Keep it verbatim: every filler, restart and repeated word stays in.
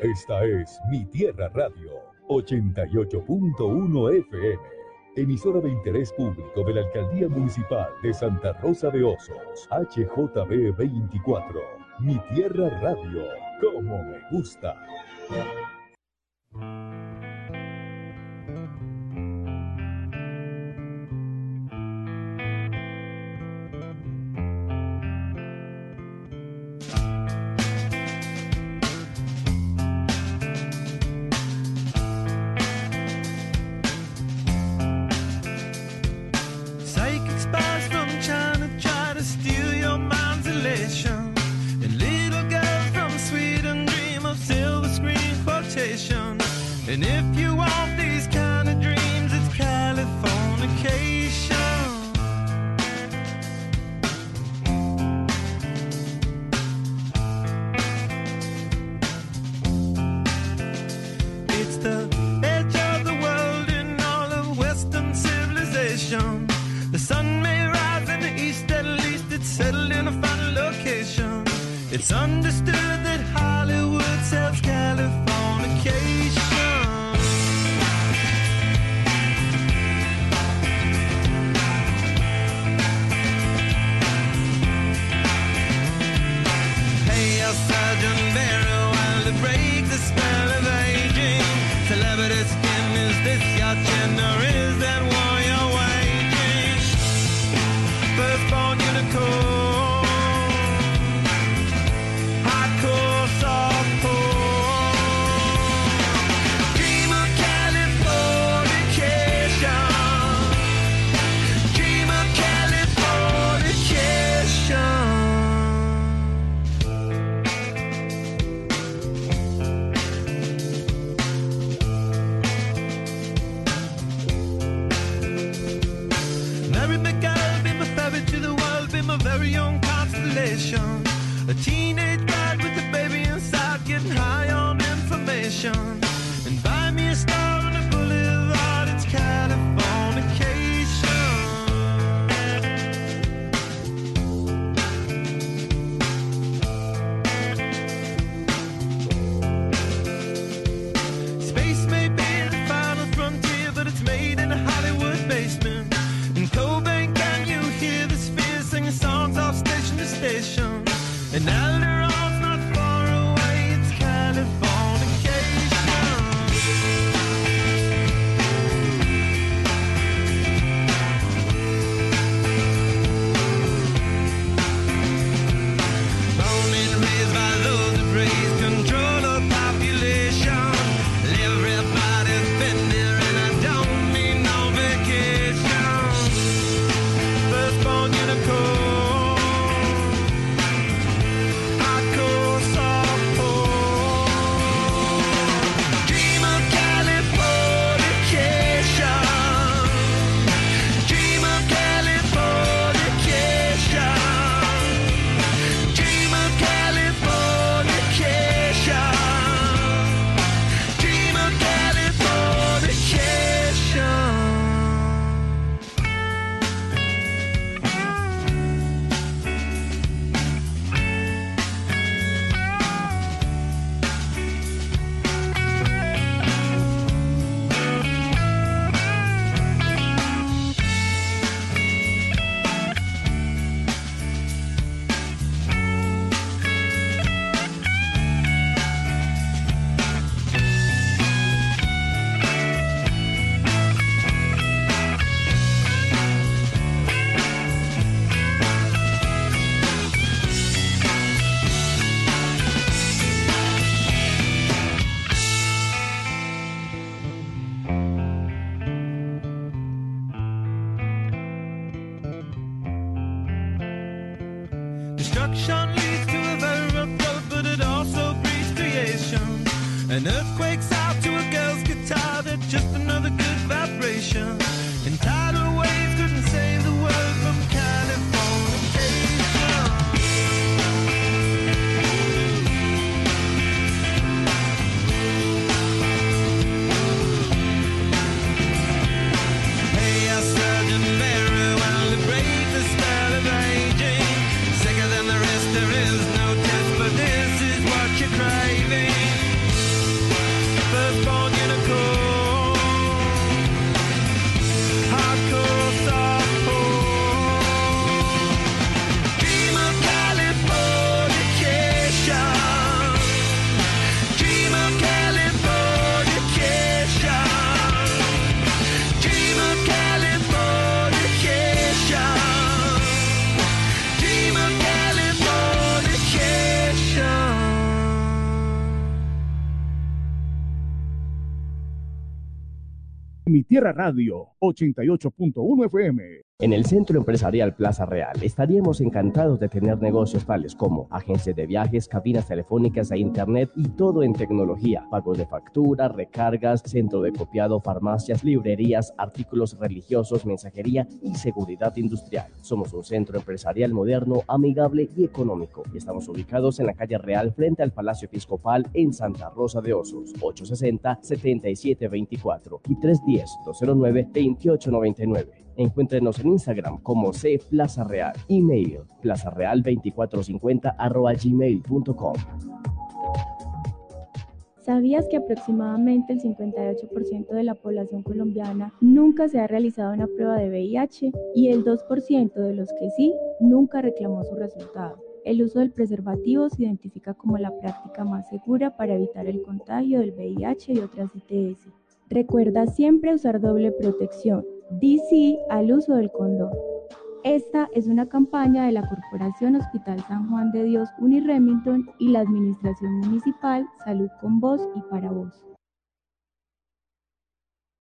Esta es Mi Tierra Radio, ochenta y ocho punto uno F M, emisora de interés público de la Alcaldía Municipal de Santa Rosa de Osos, H J B veinticuatro. Mi Tierra Radio, como me gusta. And if you want these kind of dreams, it's Californication. It's the edge of the world in all of Western civilization. The sun may rise in the east, at least it's settled in a final location. It's understood that Hollywood sells Californication. Sergeant Barry, while to break the spell of aging. Celebrity skin, is this your chin or is that war you're waging? Firstborn unicorn, hardcore softcore. Dream of Californication. Dream of Californication. Mi Tierra Radio, ochenta y ocho punto uno F M. En el Centro Empresarial Plaza Real estaríamos encantados de tener negocios tales como agencias de viajes, cabinas telefónicas e internet y todo en tecnología, pagos de factura, recargas, centro de copiado, farmacias, librerías, artículos religiosos, mensajería y seguridad industrial. Somos un centro empresarial moderno, amigable y económico. Estamos ubicados en la calle Real frente al Palacio Episcopal en Santa Rosa de Osos, ocho sesenta, setenta y siete veinticuatro y tres uno cero, dos cero nueve, veintiocho noventa y nueve. Encuéntrenos en Instagram como C Plaza Real. Email plazareal veinticuatro cincuenta arroba gmail punto com. ¿Sabías que aproximadamente el cincuenta y ocho por ciento de la población colombiana nunca se ha realizado una prueba de V I H y el dos por ciento de los que sí nunca reclamó su resultado? El uso del preservativo se identifica como la práctica más segura para evitar el contagio del V I H y otras I T S. Recuerda siempre usar doble protección. Di sí al uso del condón. Esta es una campaña de la Corporación Hospital San Juan de Dios Uniremington y la Administración Municipal Salud con Vos y para Vos.